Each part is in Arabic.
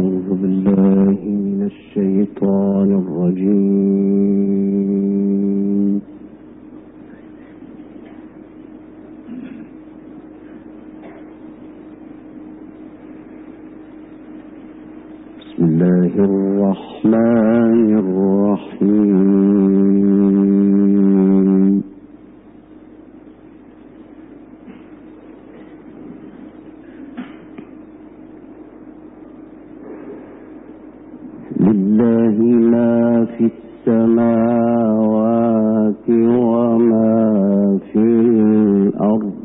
أعوذ بالله من الشيطان الرجيم. بسم الله الرحمن الرحيم. لله ما في السماوات وما في الأرض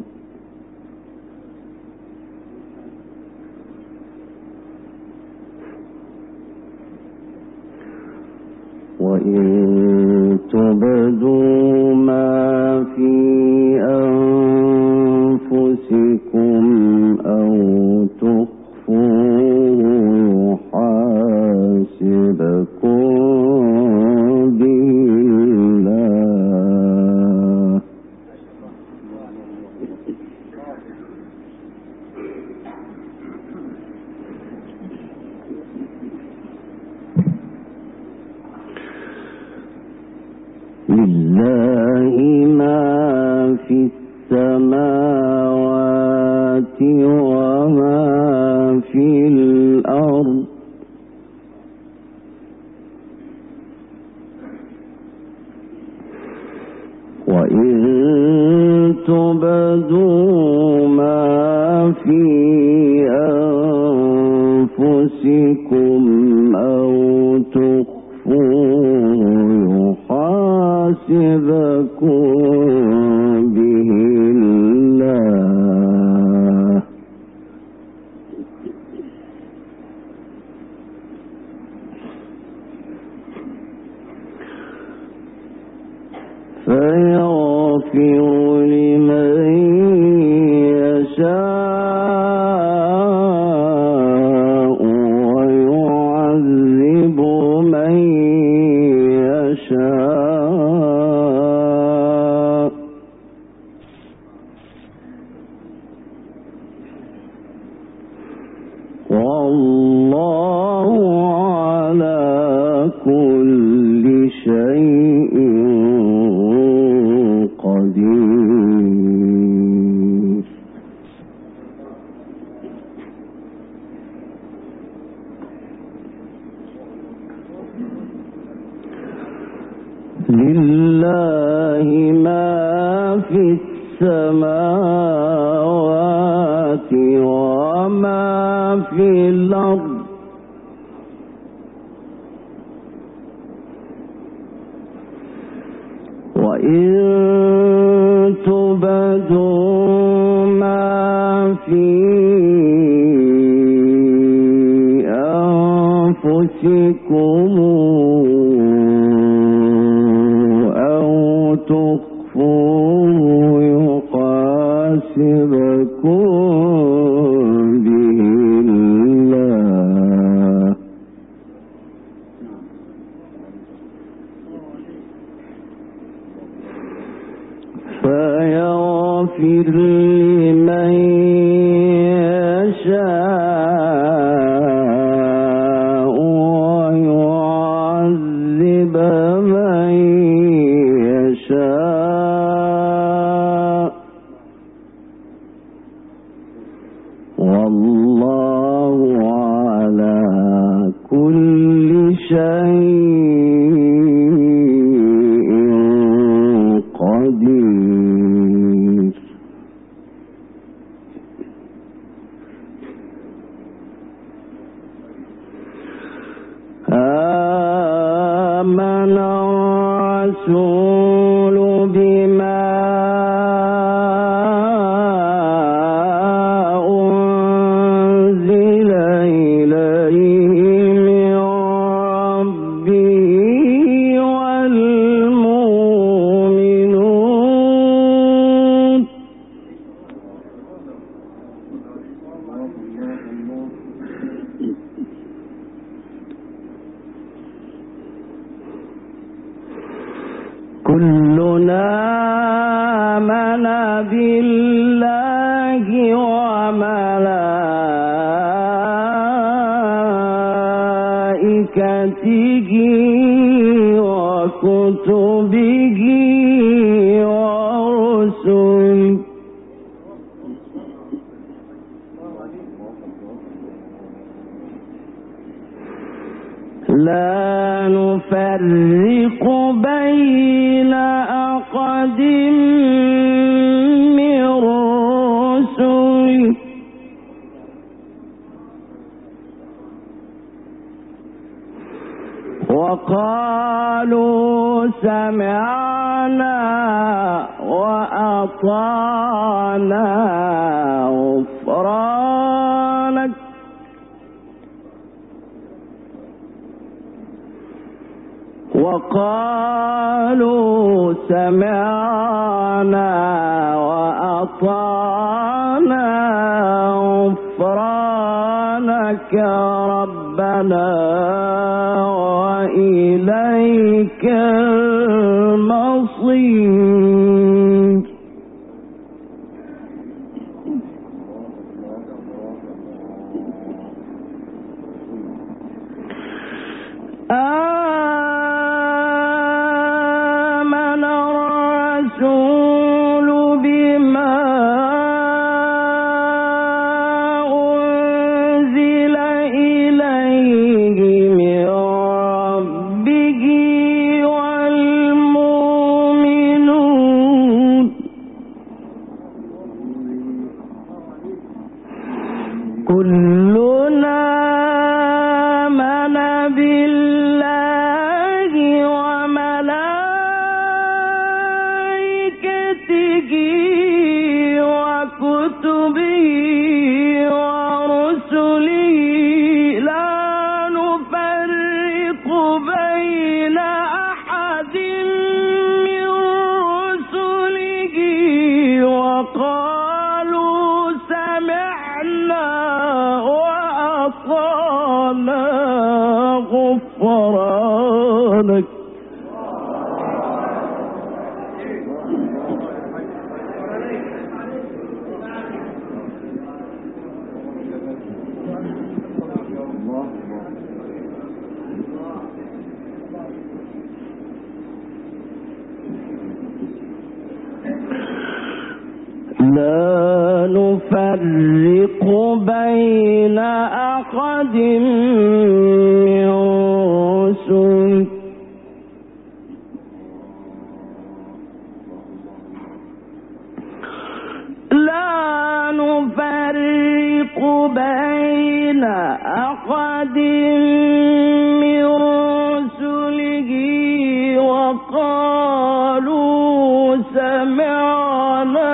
وإن تبدوا ما في أنفسكم أو تخفوه يحاسبكم به الله لله ما في السماوات وما في الأرض وإن تبدوا ما في أنفسكم أو تخفوه يحاسبكم به الله فيغفر لمن يشاء ويعذب من يشاء والله على كل شيء قدير. لله ما في السماوات وما في الأرض وإن تبدوا ما في أنفسكم أو تخفوه يحاسبكم به الله فيغفر لمن يشاء ويعذب من يشاء والله على كل شيء قدير. آمن الرسول بما أنزل إليه من ربه والمؤمنون كلنا آمن بالله وملائكته وملائكته وكتبه ورسله لا نفرق بين أحد من رسله وقالوا سمعنا وأطعنا غفرانك وقالوا سمعنا وأطعنا غفرانك ربنا وإليك المصير آمن الرسول بما أنزل إليه من ربه والمؤمنون كلنا آمن بالله وملائكته وكتبه ورسله لا نفرق بين أحد من رسله وقالوا سمعنا وأطعنا غفرانك لا نفرق بين أحد من رسله لا نفرق بين أحد من رسله وقالوا سمعنا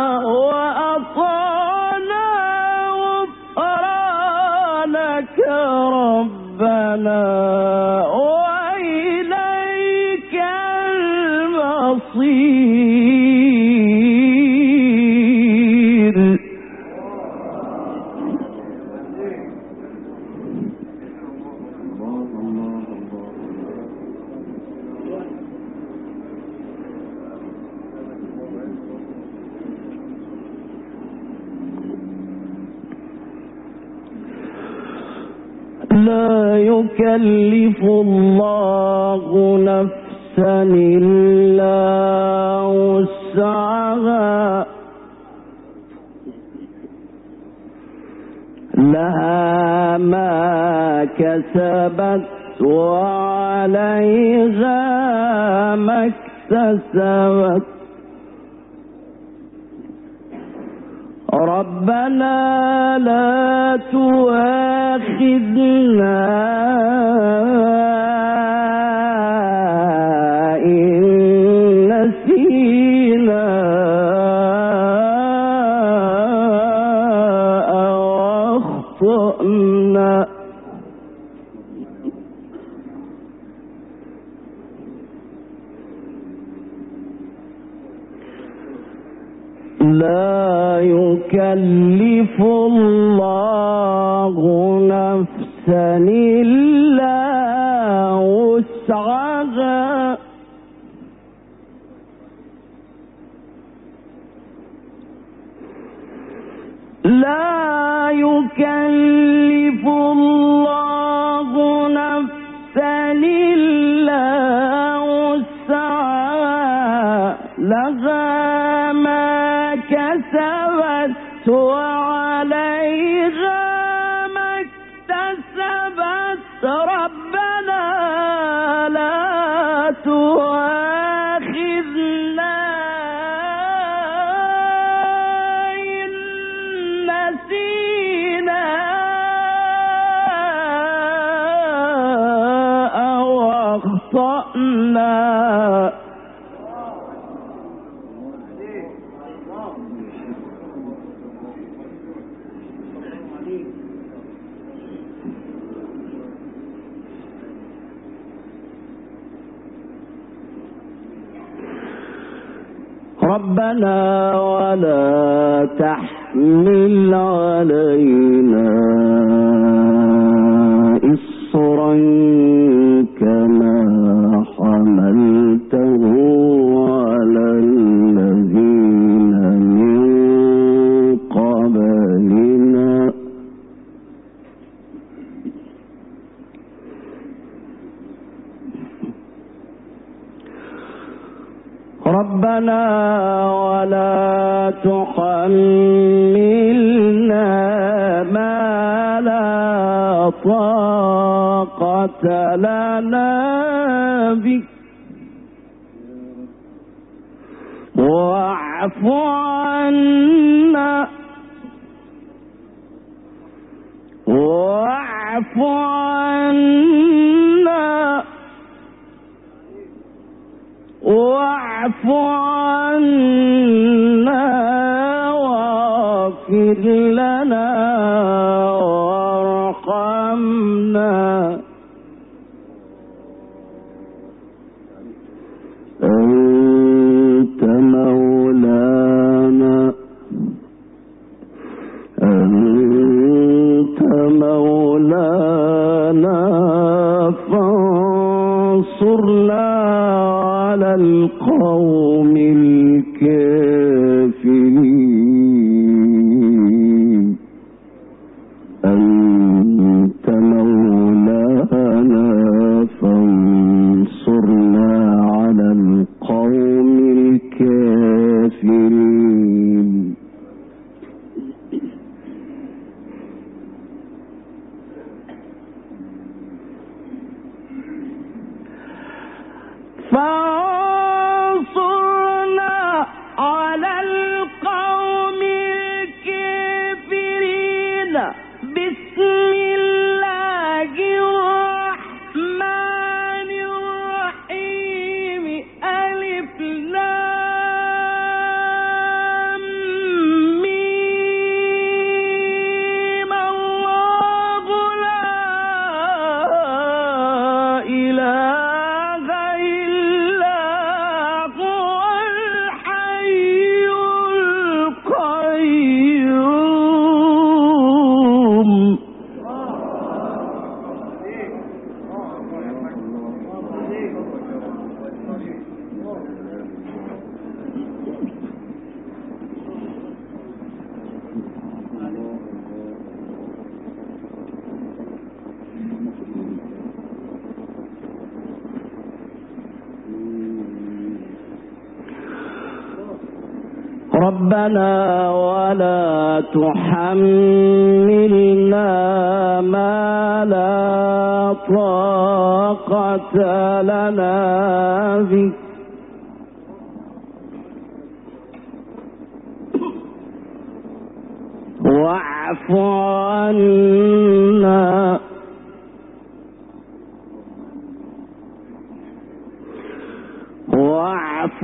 وأطعنا غفرانك ربنا وإليك المصير لا يكلف الله نفسا إلا وسعها لها ما كسبت وعليها ما اكتسبت ربنا لا تؤاخذنا إن نسينا أو أخطأنا لا يكلف الله نفسا إلا وسعها لا يكلف الله نفسا ربنا لا تؤاخذنا إن نسينا أو أخطأنا ربنا ولا تحمل علينا إصرا كما حملته على الذين من قبلنا ربنا ولا تحملنا ما لا طاقة لنا به واعف عنا واعف عنا واعف عنا واغفر لنا وارحمنا أنت مولانا أنت مولانا فانصرنا على القوم الكافرين أنت مولانا فانصرنا على القوم الكافرين فانصرنا على القوم الكافرين بسم الله الرحمن الرحيم ألف لام ميم الله لا إله إلا هو الحي القيوم ربنا ولا تحملنا ما لا طاقة لنا به واعف عنا واعف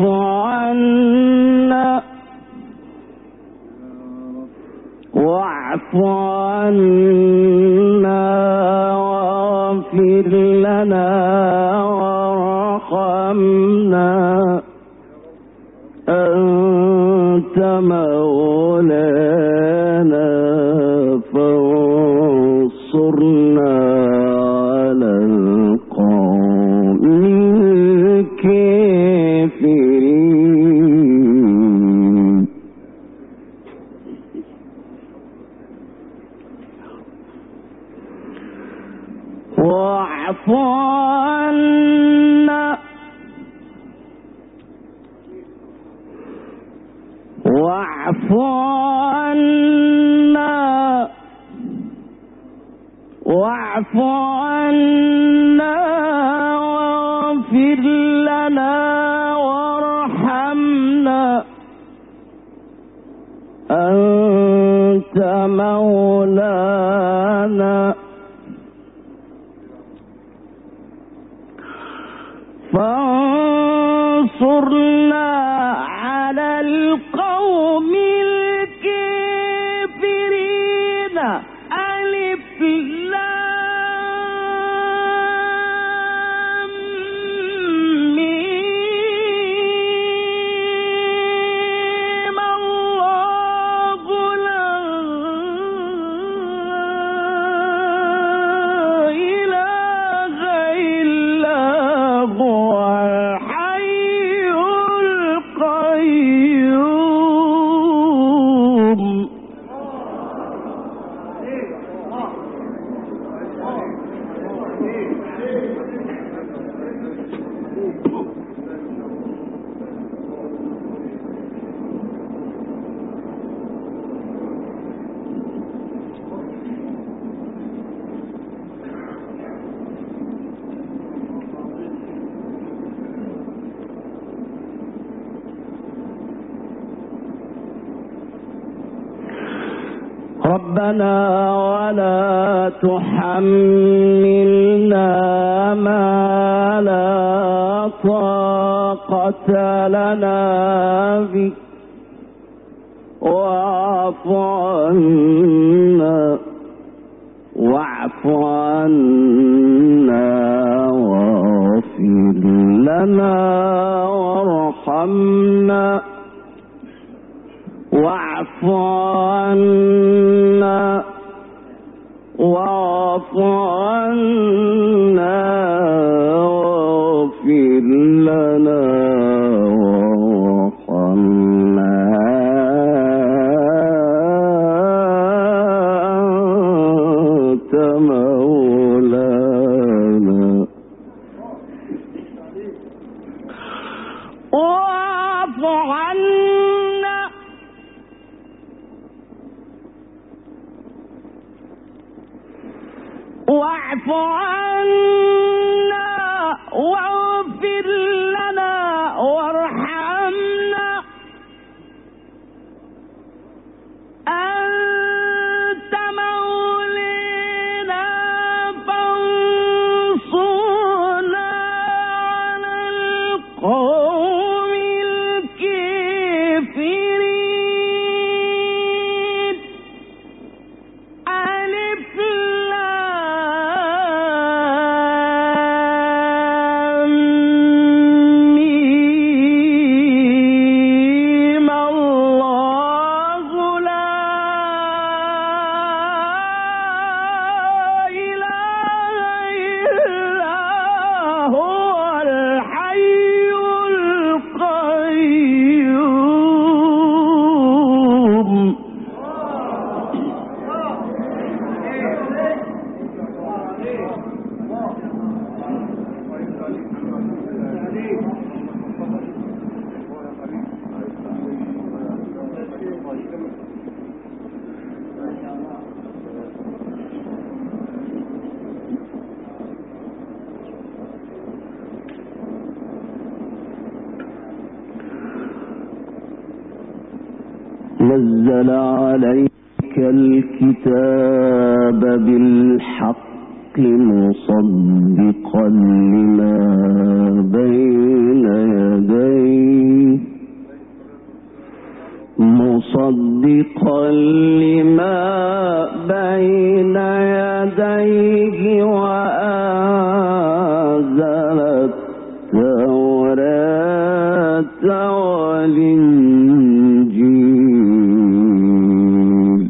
عنا واعف عنا واغفر لنا وارحمنا أنت مولانا فانصرنا على القوم الكافرين واعف عنا واعف عنا واعف عنا واغفر لنا وارحمنا أنت مولانا فانصرنا على القوم الكافرين. ألف لام ميم الله لا إله إلا هو الحي القيوم. ربنا ولا تحملنا ما لا طاقة لنا به واعف عنا واغفر لنا وارحمنا واعف عنا واعف عنا واغفر لنا وارحمنا أنت مولانا واعف عنا واعف عنا واغفر لنا وارحمنا أنت مولانا فانصرنا على القوم الكافرين. ألف نزل عليك الكتاب بالحق مصدقا لما بين يديه وأنزل التوراة والإنجيل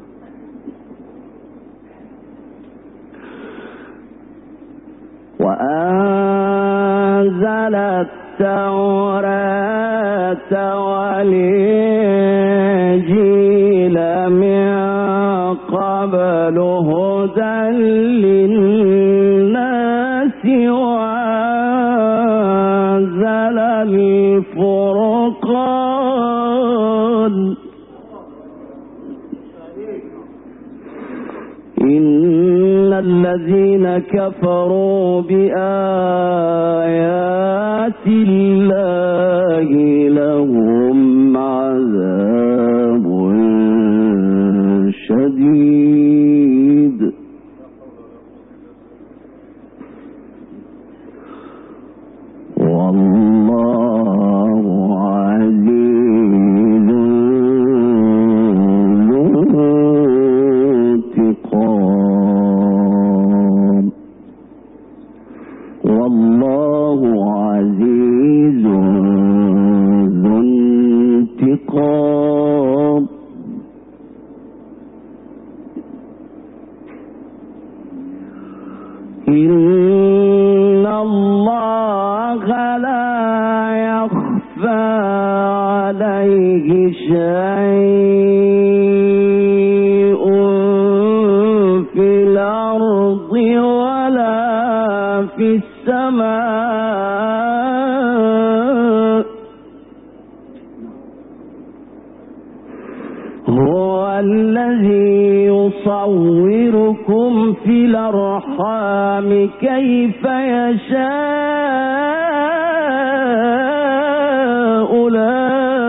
من قبل هدى للناس وأنزل الفرقان إن الذين كفروا بآيات الله لهم عذاب شديد والله عزيز ذو انتقام والله عزيز ذو انتقام إن الله لا يخفى عليه شيء في الأرض ولا في السماء هو الذي يصوركم في الأرحام كيف يشاء لا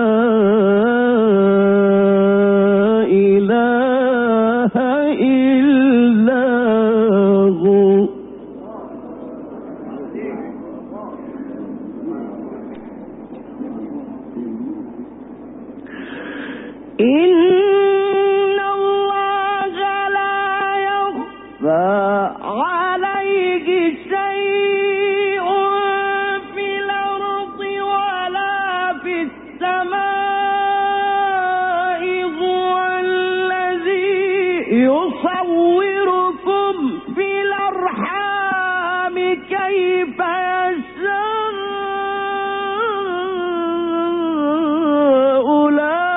إله إلا هو إن الله لا يخفى عليه شيء في الأرض ولا في السماء هو الذي يصوركم في الأرحام كيف يشاء لا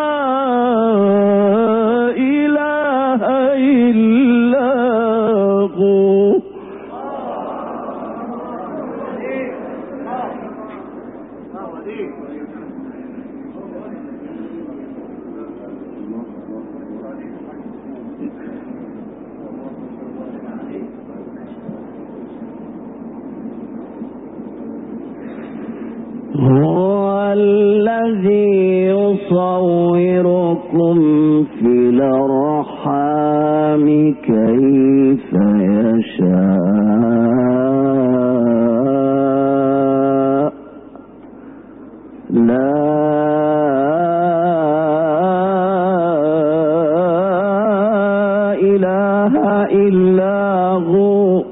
إله إلا هو هو الذي يصوركم في الأرحام كيف يشاء لا إله إلا هو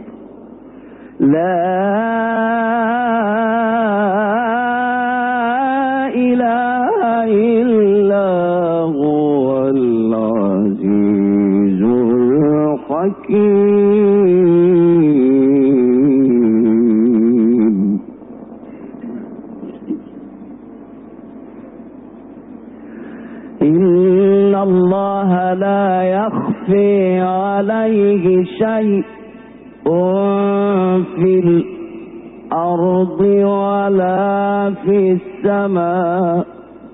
لا إله إلا هو العزيز الحكيم إن الله لا يخفي عليه شيء في الأرض ولا في السماء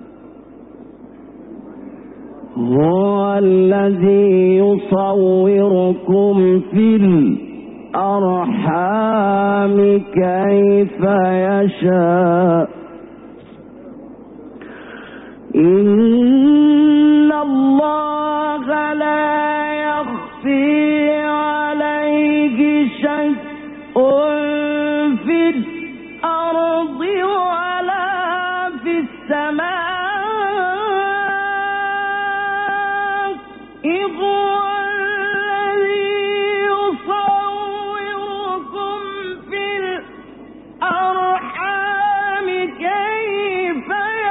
هو الذي يصوركم في الأرحام كيف يشاء إن الله لا يخفي عليه شيء في الأرض ولا في السماء هو الذي يصوركم في الأرحام كيف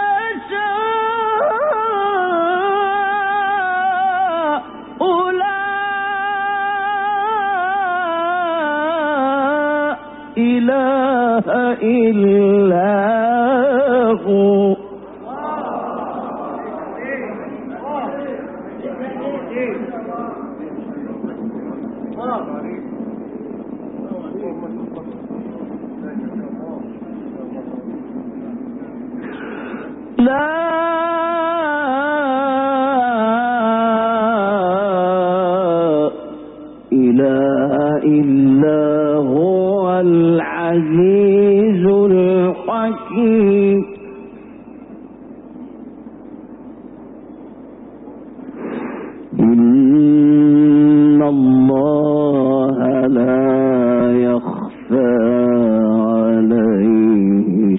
يشاء لا إله إلا هو لا إله إلا هو العزيز الحكيم إن الله لا يخفى عليه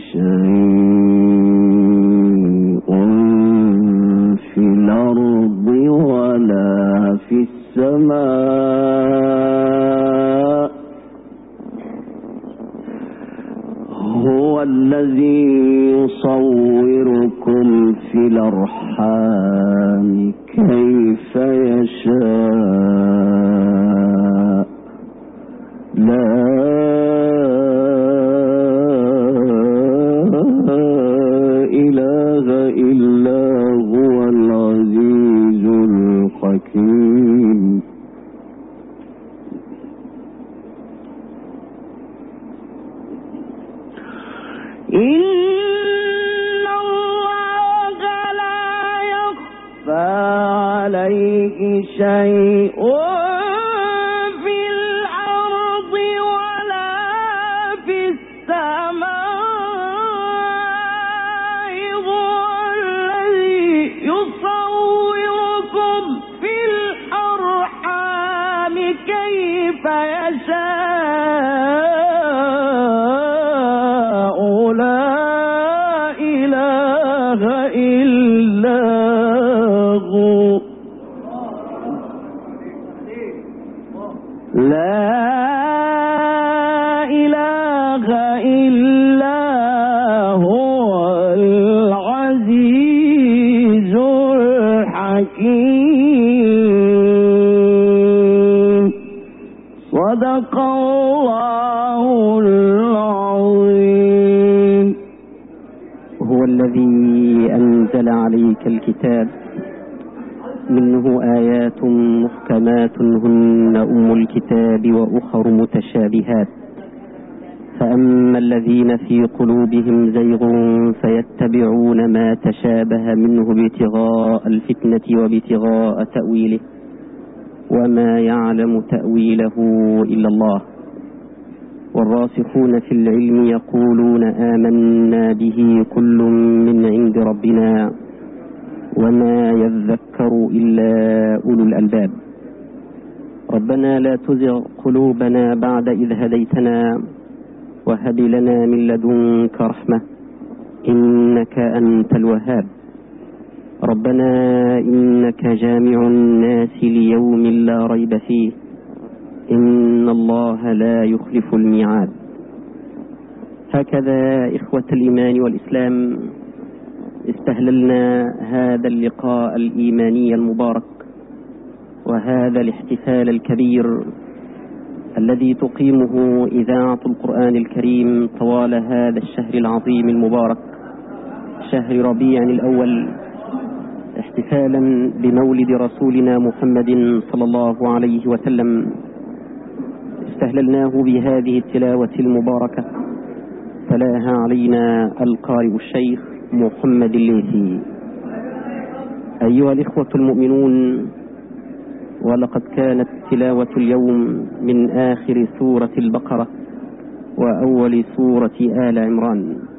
شيء في الأرض ولا في السماء هو الذي يصوركم في الأرحام كيف يشاء لا إله إلا هو العزيز الحكيم إن الله لا يخفى عليه شيء في الأرض ولا في السماء هو الذي يصوركم في الأرحام كيف يشاء لا إله إلا هو العزيز الحكيم صدق الله العظيم هو الذي أنزل عليك الكتاب منه آيات محكمات هن أم الكتاب وأخر متشابهات فأما الذين في قلوبهم زيغ فيتبعون ما تشابه منه ابتغاء الفتنة وابتغاء تأويله وما يعلم تأويله إلا الله والراسخون في العلم يقولون آمنا به كل من عند ربنا وما يذكر إلا أولو الألباب ربنا لا تزغ قلوبنا بعد إذ هديتنا وهب لنا من لدنك رحمة إنك أنت الوهاب ربنا إنك جامع الناس ليوم لا ريب فيه إن الله لا يخلف الميعاد. هكذا إخوة الإيمان والإسلام استهللنا هذا اللقاء الإيماني المبارك وهذا الاحتفال الكبير الذي تقيمه إذاعة القرآن الكريم طوال هذا الشهر العظيم المبارك شهر ربيع الأول احتفالا بمولد رسولنا محمد صلى الله عليه وسلم. استهللناه بهذه التلاوة المباركة تلاها علينا القارئ الشيخ محمد الليثي. أيها الإخوة المؤمنون، ولقد كانت تلاوة اليوم من آخر سورة البقرة وأول سورة آل عمران.